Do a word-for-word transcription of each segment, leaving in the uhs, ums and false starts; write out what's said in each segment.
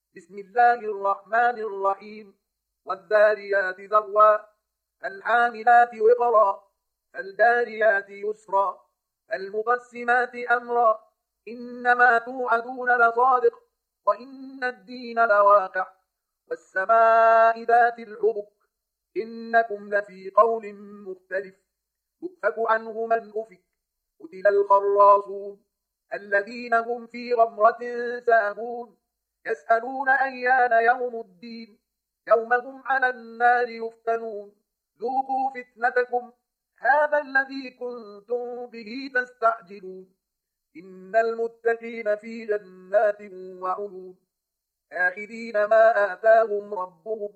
بسم الله الرحمن الرحيم والذاريات ذروا فالحاملات وقرا فالجاريات يسرا فالمقسمات أمرا إنما توعدون لصادق وإن الدين لواقع والسماء ذات الحبك إنكم لفي قول مختلف يؤفك عنه من أفك قتل الخراصون الذين هم في غمرة ساهون يسألون أيان يوم الدين يوم هم على النار يفتنون ذوقوا فتنتكم هذا الذي كنتم به تستعجلون إن المتقين في جنات وعيون آخذين ما آتاهم ربهم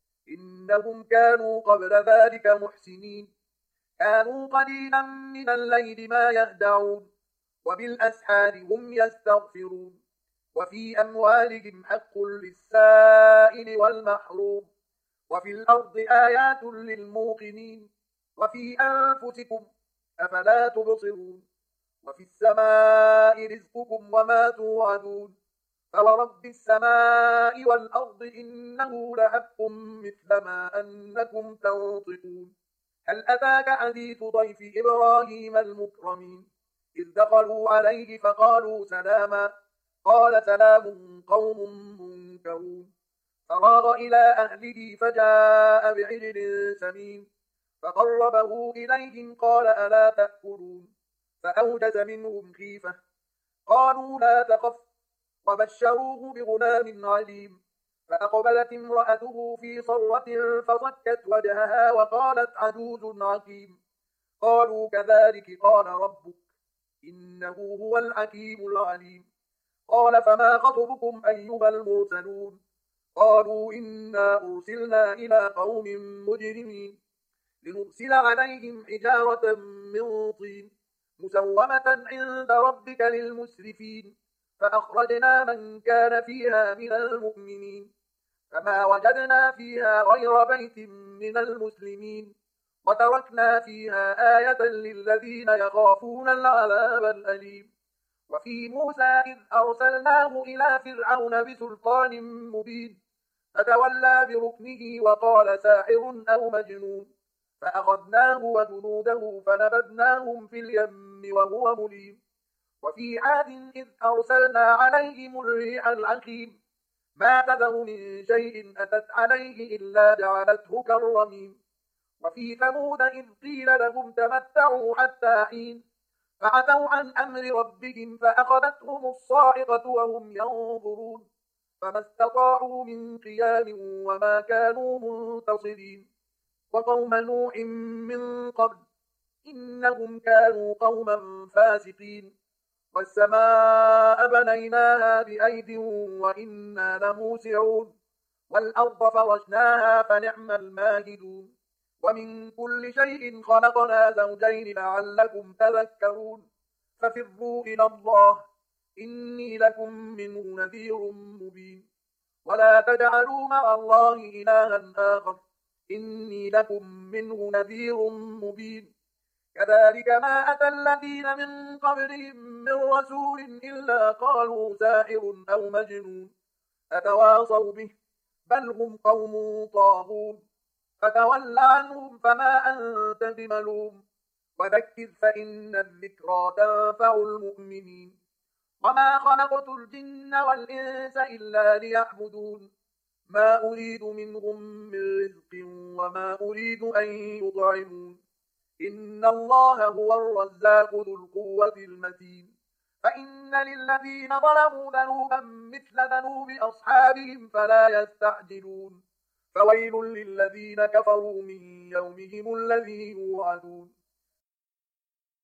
إنهم كانوا قبل ذلك محسنين كانوا قليلا من الليل ما يهدعون وبالأسحار هم يستغفرون وفي أموالهم حق للسائل والمحروم وفي الأرض آيات للموقنين وفي أنفسكم أفلا تبصرون وفي السماء رزقكم وما توعدون فورب السماء والأرض إنه لحق مثل ما أنكم تنطقون هل أتاك حديث ضيف إبراهيم المكرمين إذ دخلوا عليه فقالوا سلاما قال سلام قوم منكرون فراغ إلى أهله فجاء بعجل سمين فقربه إليهم قال ألا تأكلون فأوجس منهم خيفة قالوا لا تخف وبشروه بغلام عليم فأقبلت امرأته في صرة فصكت وجهها وقالت عجوز عقيم قالوا كذلك قال ربك إنه هو الحكيم العليم قال فما خطبكم أيها المرسلون قالوا إنا أرسلنا إلى قوم مجرمين لنرسل عليهم حجارة من طين مسومة عند ربك للمسرفين فأخرجنا من كان فيها من المؤمنين فما وجدنا فيها غير بيت من المسلمين وتركنا فيها آية للذين يخافون العذاب الأليم وفي موسى إذ أرسلناه إلى فرعون بسلطان مبين فتولى بركنه وقال ساحر أو مجنون فأخذناه وجنوده فنبذناهم في اليم وهو مليم وفي عاد إذ أرسلنا عليهم الريح العقيم ما تذر من شيء أتت عليه إلا جعلته كالرميم وفي ثمود إذ قيل لهم تمتعوا حتى حين فعتوا عن أمر ربهم فأخذتهم الصاعقة وهم ينظرون فما استطاعوا من قيام وما كانوا منتصرين وقوم نوح من قبل إنهم كانوا قوما فاسقين والسماء بنيناها بأيد وإنا لموسعون والأرض فرشناها فنعم الماهدون ومن كل شيء خلقنا زوجين لعلكم تذكرون ففروا إلى الله إني لكم منه نذير مبين ولا تجعلوا مع الله إلها آخر إني لكم منه نذير مبين كذلك ما أتى الذين من قبلهم من رسول إلا قالوا ساحر أو مجنون أتواصوا به بل هم قوم طاغون فتول عنهم فما أنت بملوم وذكر فإن الذكرى تنفع المؤمنين وما خلقت الجن والإنس إلا ليعبدون ما أريد منهم من رزق وما أريد أن يطعمون إن الله هو الرزاق ذو القوة المتين فإن للذين ظلموا ذنوبا مثل ذنوب أصحابهم فلا يستعجلون فويل للذين كفروا من يومهم الذي يوعدون